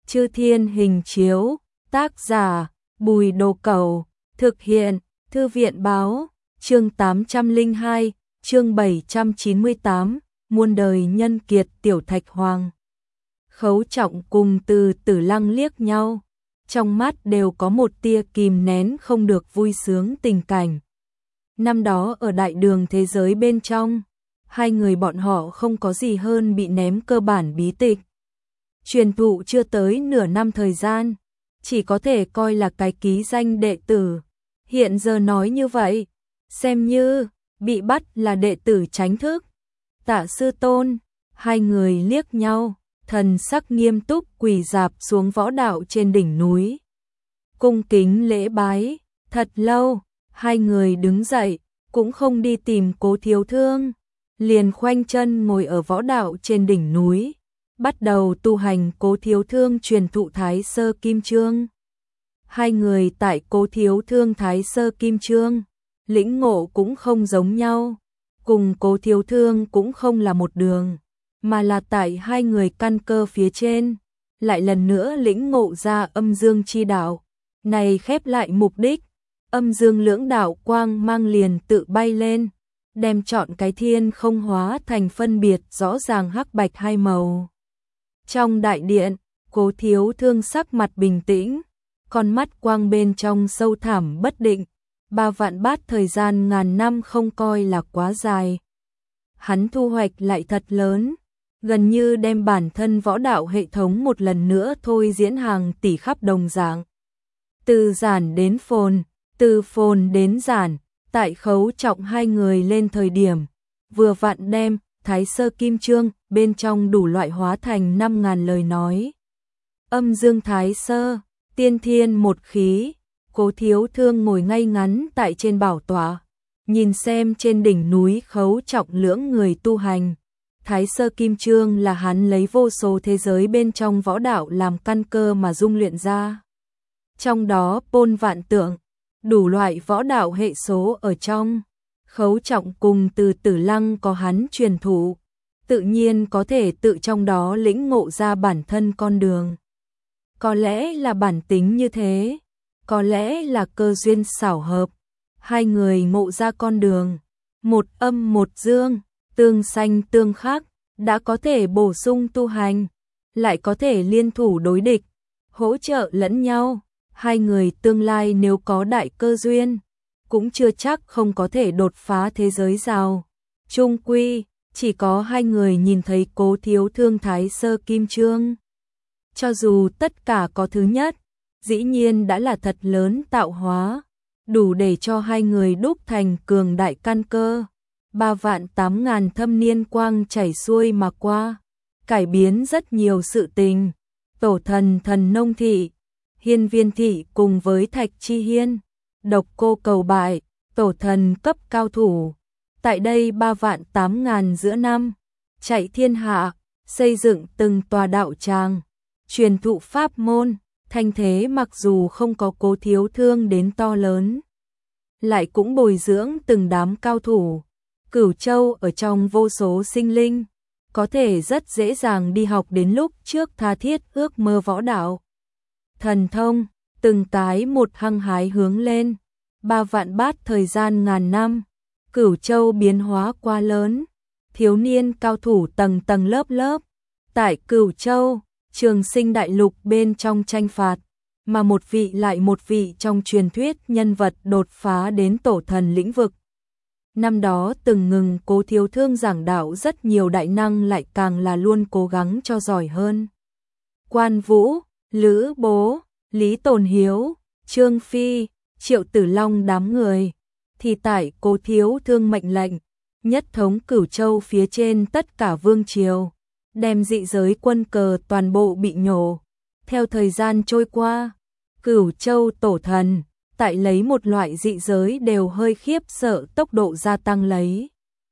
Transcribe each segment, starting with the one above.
Chư Thiên Hình Chiếu, tác giả Bùi Đồ Cẩu, thực hiện Thư viện Báo, chương 802, chương 798, muôn đời nhân kiệt Tiểu Thạch Hoàng. Khấu Trọng cùng Từ Tử Lăng liếc nhau, trong mắt đều có một tia kìm nén không được vui sướng tình cảnh. Năm đó ở đại đường thế giới bên trong, hai người bọn họ không có gì hơn bị ném cơ bản bí tịch. Truyền thụ chưa tới nửa năm thời gian, chỉ có thể coi là cái ký danh đệ tử. Hiện giờ nói như vậy, xem như bị bắt là đệ tử tránh thức. Tạ sư tôn, hai người liếc nhau, thần sắc nghiêm túc quỳ rạp xuống võ đạo trên đỉnh núi. Cung kính lễ bái, thật lâu, hai người đứng dậy, cũng không đi tìm Cố Thiếu Thương, liền khoanh chân ngồi ở võ đạo trên đỉnh núi, bắt đầu tu hành Cố Thiếu Thương truyền thụ Thái Sơ Kim Chương. Hai người tại Cố Thiếu Thương Thái Sơ Kim Chương, lĩnh ngộ cũng không giống nhau, cùng Cố Thiếu Thương cũng không là một đường, mà là tại hai người căn cơ phía trên, lại lần nữa lĩnh ngộ ra âm dương chi đạo. Này khép lại mục đích, âm dương lưỡng đạo quang mang liền tự bay lên, đem chọn cái thiên không hóa thành phân biệt rõ ràng hắc bạch hai màu. Trong đại điện, Cố Thiếu Thương sắc mặt bình tĩnh, con mắt quang bên trong sâu thẳm bất định, 3 vạn bát thời gian ngàn năm không coi là quá dài. Hắn thu hoạch lại thật lớn, gần như đem bản thân võ đạo hệ thống một lần nữa thôi diễn hàng tỷ khắp đồng dạng. Từ giản đến phồn, từ phồn đến giản, tại Khấu Trọng hai người lên thời điểm, vừa vặn đem Thái Sơ Kim Chương bên trong đủ loại hóa thành 5.000 lời nói. Âm dương Thái Sơ, tiên thiên một khí. Cố Thiếu Thương ngồi ngay ngắn tại trên bảo tọa, nhìn xem trên đỉnh núi Khấu Trọng lưỡng người tu hành. Thái Sơ Kim Chương là hắn lấy vô số thế giới bên trong võ đạo làm căn cơ mà dung luyện ra. Trong đó bôn vạn tượng, đủ loại võ đạo hệ số ở trong. Khấu Trọng cùng Từ Tử Lăng có hắn truyền thụ, tự nhiên có thể tự trong đó lĩnh ngộ ra bản thân con đường. Có lẽ là bản tính như thế, có lẽ là cơ duyên xảo hợp, hai người ngộ ra con đường, một âm một dương, tương xanh tương khắc, đã có thể bổ sung tu hành, lại có thể liên thủ đối địch, hỗ trợ lẫn nhau. Hai người tương lai nếu có đại cơ duyên, cũng chưa chắc không có thể đột phá thế giới giàu. Chung quy, chỉ có hai người nhìn thấy Cố Thiếu Thương Thái Sơ Kim Chương. Cho dù tất cả có thứ nhất, dĩ nhiên đã là thật lớn tạo hóa, đủ để cho hai người đúc thành cường đại căn cơ. 3 vạn 8.000 thâm niên quang chảy xuôi mà qua, cải biến rất nhiều sự tình. Tổ thần Thần Nông Thị, Hiên Viên Thị cùng với Thạch Chi Hiên, Độc Cô Cầu bại, tổ thần cấp cao thủ. Tại đây 3 vạn 8.000 giữa năm, chạy thiên hạ, xây dựng từng tòa đạo tràng, truyền thụ pháp môn, thanh thế mặc dù không có Cố Thiếu Thương đến to lớn, lại cũng bồi dưỡng từng đám cao thủ. Cửu Châu ở trong vô số sinh linh, có thể rất dễ dàng đi học đến lúc trước tha thiết ước mơ võ đạo. Thần thông, từng cái một hăng hái hướng lên, 3 vạn bát thời gian ngàn năm, Cửu Châu biến hóa quá lớn, thiếu niên cao thủ tầng tầng lớp lớp, tại Cửu Châu, Trường Sinh đại lục bên trong tranh phạt, mà một vị lại một vị trong truyền thuyết nhân vật đột phá đến tổ thần lĩnh vực. Năm đó từng ngừng Cố Thiếu Thương giảng đạo rất nhiều đại năng lại càng là luôn cố gắng cho giỏi hơn. Quan Vũ, Lữ Bố, Lý Tồn Hiếu, Trương Phi, Triệu Tử Long đám người, thì tại Cố Thiếu Thương mệnh lệnh, nhất thống Cửu Châu phía trên tất cả vương triều, đem dị giới quân cờ toàn bộ bị nhổ. Theo thời gian trôi qua, Cửu Châu tổ thần, tại lấy một loại dị giới đều hơi khiếp sợ tốc độ gia tăng lấy.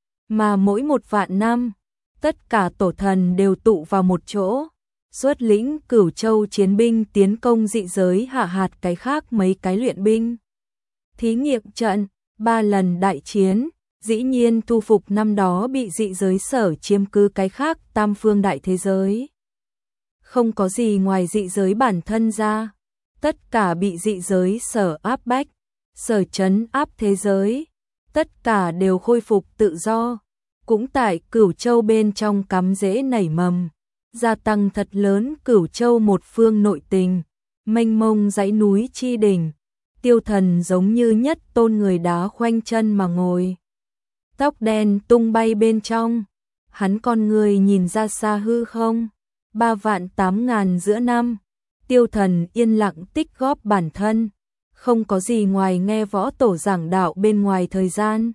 Mà mỗi 1 vạn năm, tất cả tổ thần đều tụ vào một chỗ, xuất lĩnh Cửu Châu chiến binh tiến công dị giới hạ hạt cái khác mấy cái luyện binh. Thí nghiệm trận, 3 lần đại chiến, dĩ nhiên thu phục năm đó bị dị giới sở chiếm cứ cái khác tam phương đại thế giới. không có gì ngoài dị giới bản thân ra, tất cả bị dị giới sở áp bách, sở trấn áp thế giới, tất cả đều khôi phục tự do, cũng tại Cửu Châu bên trong cắm rễ nảy mầm, gia tăng thật lớn Cửu Châu một phương nội tình, mênh mông dãy núi chi đỉnh, Tiêu Thần giống như nhất tôn người đá khoanh chân mà ngồi. Tóc đen tung bay bên trong, hắn con người nhìn ra xa hư không, 3.800.000 giữa năm, Tiêu Thần yên lặng tích góp bản thân, không có gì ngoài nghe võ tổ giảng đạo bên ngoài thời gian.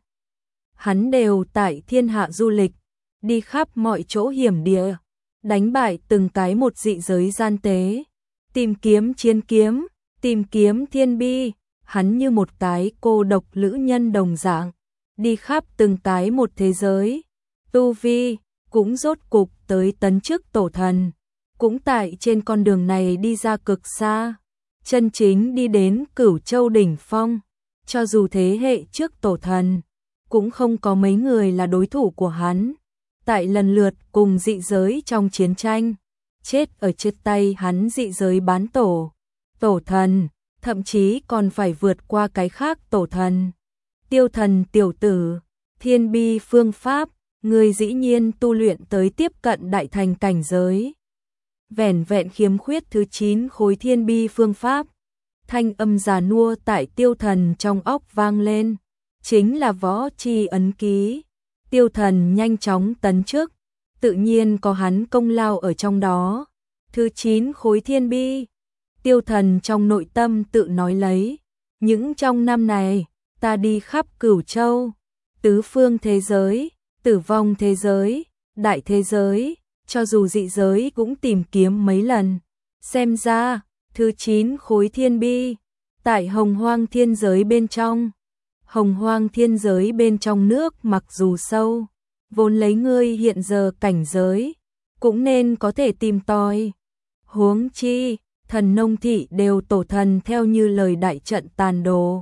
Hắn đều tại thiên hạ du lịch, đi khắp mọi chỗ hiểm địa, đánh bại từng cái một dị giới gian tế, tìm kiếm chiến kiếm, tìm kiếm thiên bi, hắn như một cái cô độc lữ nhân đồng dạng, đi khắp từng cái một thế giới, tu vi cũng rốt cục tới tấn chức tổ thần, cũng tại trên con đường này đi ra cực xa, chân chính đi đến Cửu Châu đỉnh phong, cho dù thế hệ trước tổ thần, cũng không có mấy người là đối thủ của hắn, tại lần lượt cùng dị giới trong chiến tranh, chết ở trên tay hắn dị giới bán tổ, tổ thần, thậm chí còn phải vượt qua cái khác tổ thần. Tiêu Thần tiểu tử, thiên bi phương pháp, người dĩ nhiên tu luyện tới tiếp cận đại thành cảnh giới. Vẻn vẹn khiếm khuyết thứ 9 khối thiên bi phương pháp, thanh âm già nua tại Tiêu Thần trong óc vang lên, chính là võ chi ấn ký. Tiêu Thần nhanh chóng tấn chức, tự nhiên có hắn công lao ở trong đó. Thứ 9 khối thiên bi, Tiêu Thần trong nội tâm tự nói lấy, những trong năm này, ta đi khắp Cửu Châu, tứ phương thế giới, tử vong thế giới, đại thế giới, cho dù dị giới cũng tìm kiếm mấy lần. Xem ra, thứ 9 khối thiên bi, tại Hồng Hoang thiên giới bên trong. Hồng Hoang thiên giới bên trong nước mặc dù sâu, vốn lấy ngươi hiện giờ cảnh giới, cũng nên có thể tìm tòi. Huống chi, thần nông thị đều tổ thần theo như lời đại trận tàn đồ.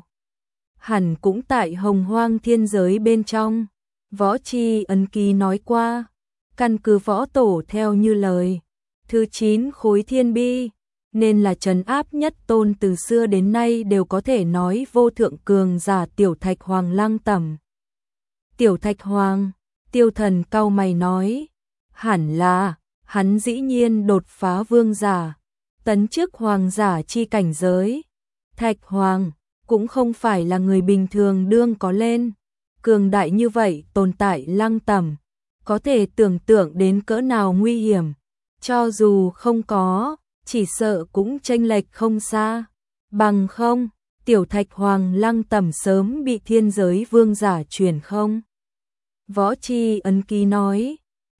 Hẳn cũng tại Hồng Hoang thiên giới bên trong, võ chi ấn ký nói qua, căn cứ võ tổ theo như lời, thứ 9 khối thiên bi, nên là trấn áp nhất tôn từ xưa đến nay đều có thể nói vô thượng cường giả Tiểu Thạch Hoàng Lăng Tẩm. Tiểu Thạch Hoàng, Tiêu Thần cau mày nói, hẳn là, hắn dĩ nhiên đột phá vương giả, tấn chức hoàng giả chi cảnh giới. Thạch Hoàng, cũng không phải là người bình thường đương có lên, cường đại như vậy tồn tại Lăng Tẩm, có thể tưởng tượng đến cỡ nào nguy hiểm, cho dù không có, chỉ sợ cũng chênh lệch không xa, bằng không, Tiểu Thạch Hoàng Lăng Tẩm sớm bị thiên giới vương giả truyền không. Võ chi ấn ký nói,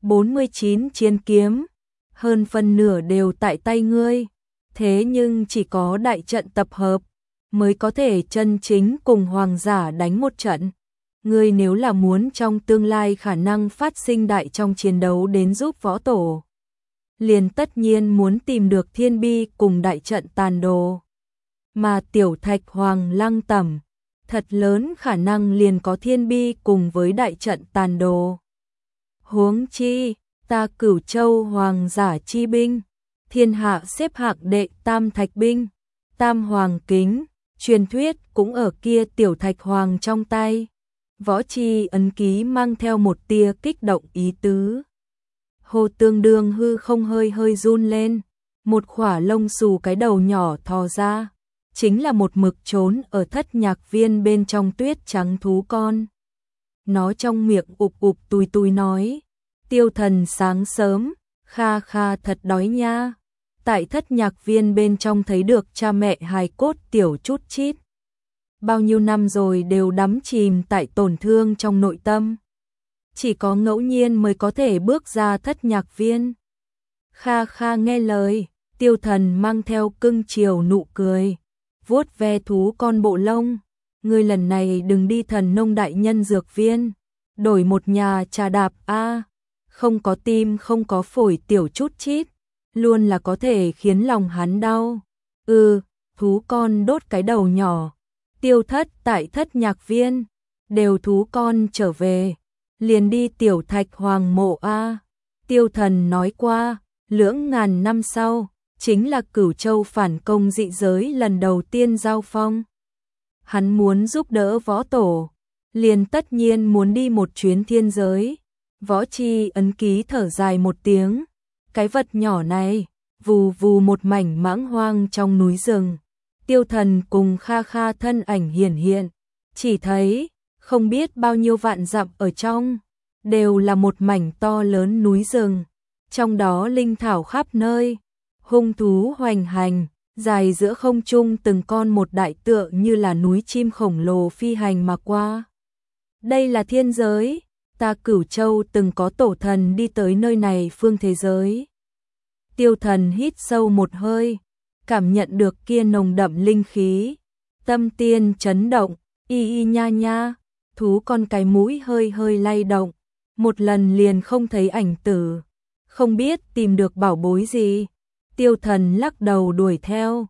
49 chiến kiếm, hơn phân nửa đều tại tay ngươi, thế nhưng chỉ có đại trận tập hợp, mới có thể chân chính cùng hoàng giả đánh một trận. Ngươi nếu là muốn trong tương lai khả năng phát sinh đại trong chiến đấu đến giúp võ tổ, liền tất nhiên muốn tìm được thiên bi cùng đại trận tàn đồ. Mà Tiểu Thạch Hoàng Lăng Tẩm, thật lớn khả năng liền có thiên bi cùng với đại trận tàn đồ. Huống chi, ta Cửu Châu hoàng giả chi binh, thiên hạ xếp hạng đệ tam thạch binh, tam hoàng kính, truyền thuyết cũng ở kia Tiểu Thạch Hoàng trong tay. Võ chi ấn ký mang theo một tia kích động ý tứ. Hồ Tương Đương hư không hơi hơi run lên, một khỏa lông xù cái đầu nhỏ thò ra, chính là một mực trốn ở Thất Nhạc Viên bên trong tuyết trắng thú con. Nó trong miệng ụp ụp tùi tùi nói, Tiêu Thần sáng sớm, kha kha thật đói nha. Tại Thất Nhạc Viên bên trong thấy được cha mẹ hài cốt tiểu chút chít. Bao nhiêu năm rồi đều đắm chìm tại tổn thương trong nội tâm. Chỉ có ngẫu nhiên mới có thể bước ra Thất Nhạc Viên. Kha kha nghe lời, Tiêu Thần mang theo cưng chiều nụ cười, vuốt ve thú con bộ lông. Ngươi lần này đừng đi Thần Nông đại nhân dược viên, đổi một nhà trà đạp a, không có tim không có phổi tiểu chút chít, luôn là có thể khiến lòng hắn đau. Thú con đốt cái đầu nhỏ. Tiêu Thất tại Thất Nhạc Viên, đều thú con trở về, liền đi Tiểu Thạch Hoàng mộ a. Tiêu Thần nói qua, Lưỡng ngàn năm sau, chính là Cửu Châu phản công dị giới lần đầu tiên giao phong. Hắn muốn giúp đỡ võ tổ, liền tất nhiên muốn đi một chuyến thiên giới. Võ Chi ấn ký thở dài một tiếng, cái vật nhỏ này, vù vù một mảnh mãng hoang trong núi rừng. Tiêu Thần cùng Kha Kha thân ảnh hiển hiện, chỉ thấy, không biết bao nhiêu vạn dặm ở trong, đều là một mảnh to lớn núi rừng, trong đó linh thảo khắp nơi, hung thú hoành hành, dài giữa không trung từng con một đại tựa như là núi chim khổng lồ phi hành mà qua. Đây là thiên giới, ta Cửu Châu từng có tổ thần đi tới nơi này phương thế giới. Tiêu Thần hít sâu một hơi, cảm nhận được kia nồng đậm linh khí, tâm tiên chấn động, y y nha nha, thú con cái mũi hơi hơi lay động, một lần liền không thấy ảnh tử, không biết tìm được bảo bối gì. Tiêu Thần lắc đầu đuổi theo,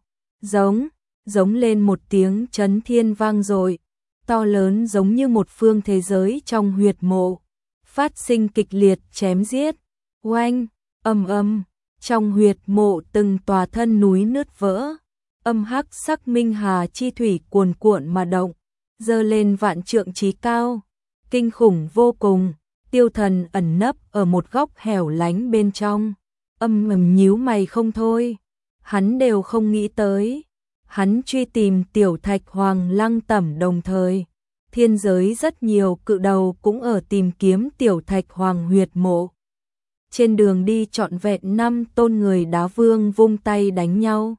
giống lên một tiếng chấn thiên vang dội, to lớn giống như một phương thế giới trong huyệt mộ, phát sinh kịch liệt chém giết, oanh, ầm, trong huyệt mộ từng tòa thân núi nứt vỡ, âm hắc sắc minh hà chi thủy cuồn cuộn mà động, dơ lên vạn trượng chí cao, kinh khủng vô cùng. Tiêu Thần ẩn nấp ở một góc hẻo lánh bên trong, âm ầm nhíu mày không thôi, hắn đều không nghĩ tới. Hắn truy tìm Tiểu Thạch Hoàng Lăng Tẩm đồng thời, thiên giới rất nhiều cự đầu cũng ở tìm kiếm Tiểu Thạch Hoàng huyệt mộ. Trên đường đi trọn vẹn 5 tôn người đá vương vung tay đánh nhau.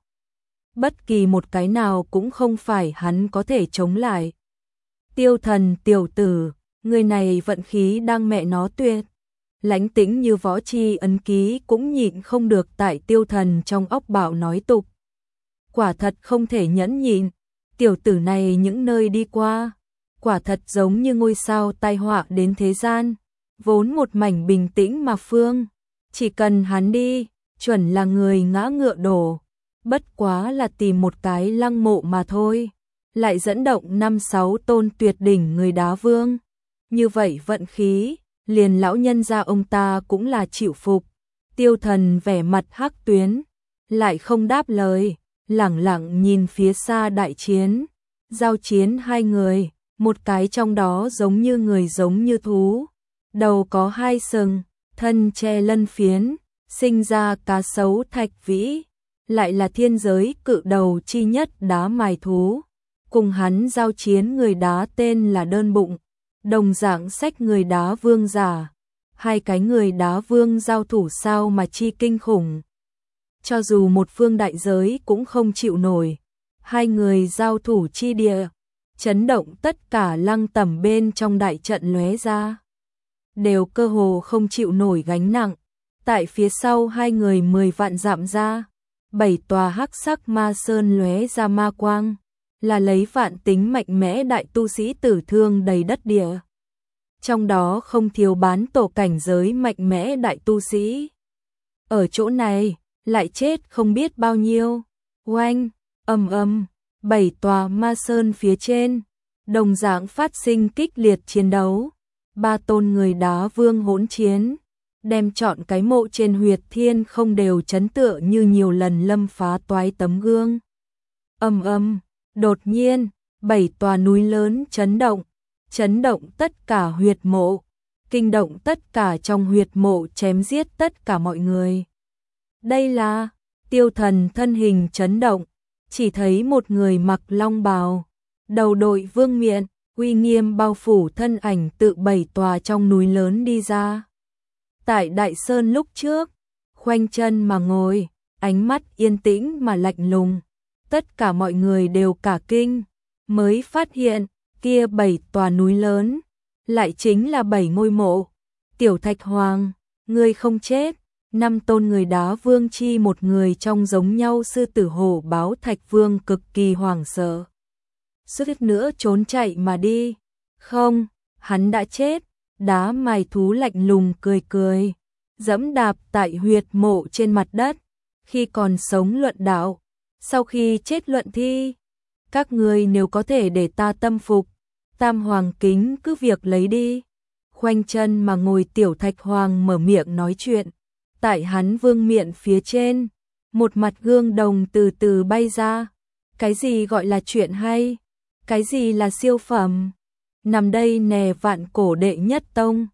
Bất kỳ một cái nào cũng không phải hắn có thể chống lại. Tiêu Thần tiểu tử, người này vận khí đang mẹ nó tuyệt. Lãnh Tĩnh như Võ Chi ấn ký cũng nhịn không được tại Tiêu Thần trong óc bạo nói tục. Quả thật không thể nhẫn nhịn, tiểu tử này những nơi đi qua, quả thật giống như ngôi sao tai họa đến thế gian, vốn một mảnh bình tĩnh mà phương, chỉ cần hắn đi, chuẩn là người ngã ngựa đổ, bất quá là tìm một cái lăng mộ mà thôi, lại dẫn động 5-6 tôn tuyệt đỉnh người đá vương. Như vậy vận khí, liền lão nhân gia ông ta cũng là chịu phục. Tiêu Thần vẻ mặt hắc tuyến, lại không đáp lời, lẳng lặng nhìn phía xa đại chiến, giao chiến hai người, một cái trong đó giống như người giống như thú, đầu có 2 sừng, thân che lân phiến, sinh ra cá sấu thạch vĩ, lại là thiên giới cự đầu chi nhất đá mài thú. Cùng hắn giao chiến người đá tên là Đơn Bụng, đồng dạng sách người đá vương giả, hai cái người đá vương giao thủ sao mà chi kinh khủng. Cho dù một phương đại giới cũng không chịu nổi, hai người giao thủ chi địa, chấn động tất cả Lăng Tẩm bên trong đại trận lóe ra, đều cơ hồ không chịu nổi gánh nặng. Tại phía sau hai người 10 vạn dặm ra, 7 tòa hắc sắc ma sơn lóe ra ma quang, là lấy vạn tính mạnh mẽ đại tu sĩ tử thương đầy đất địa. Trong đó không thiếu bán tổ cảnh giới mạnh mẽ đại tu sĩ. Ở chỗ này, lại chết không biết bao nhiêu. Oanh, ầm, 7 tòa ma sơn phía trên, đồng dạng phát sinh kích liệt chiến đấu. 3 tôn người đá vương hỗn chiến, đem chọn cái mộ trên huyệt thiên không đều chấn tựa như nhiều lần lâm phá toái tấm gương. Ầm, đột nhiên, 7 tòa núi lớn chấn động tất cả huyệt mộ, kinh động tất cả trong huyệt mộ, chém giết tất cả mọi người. Đây là, Tiêu Thần thân hình chấn động, chỉ thấy một người mặc long bào, đầu đội vương miện, uy nghiêm bao phủ thân ảnh tự 7 tòa trong núi lớn đi ra. Tại Đại Sơn lúc trước, khoanh chân mà ngồi, ánh mắt yên tĩnh mà lạnh lùng. Tất cả mọi người đều cả kinh, mới phát hiện, kia 7 tòa núi lớn, lại chính là 7 ngôi mộ. Tiểu Thạch Hoàng, ngươi không chết. 5 tôn người đá vương chi một người trong giống nhau sư tử hổ báo Thạch Vương cực kỳ hoảng sợ. Suýt nữa trốn chạy mà đi. Không, hắn đã chết. Đá mài thú lạnh lùng cười, dẫm đạp tại huyệt mộ trên mặt đất, khi còn sống luận đạo, sau khi chết luận thi. Các ngươi nếu có thể để ta tâm phục, Tam Hoàng kính cứ việc lấy đi. Khoanh chân mà ngồi Tiểu Thạch Hoàng mở miệng nói chuyện, tại hắn vương miện phía trên, một mặt gương đồng từ từ bay ra. Cái gì gọi là chuyện hay? Cái gì là siêu phẩm? Nằm đây nè vạn cổ đệ nhất tông.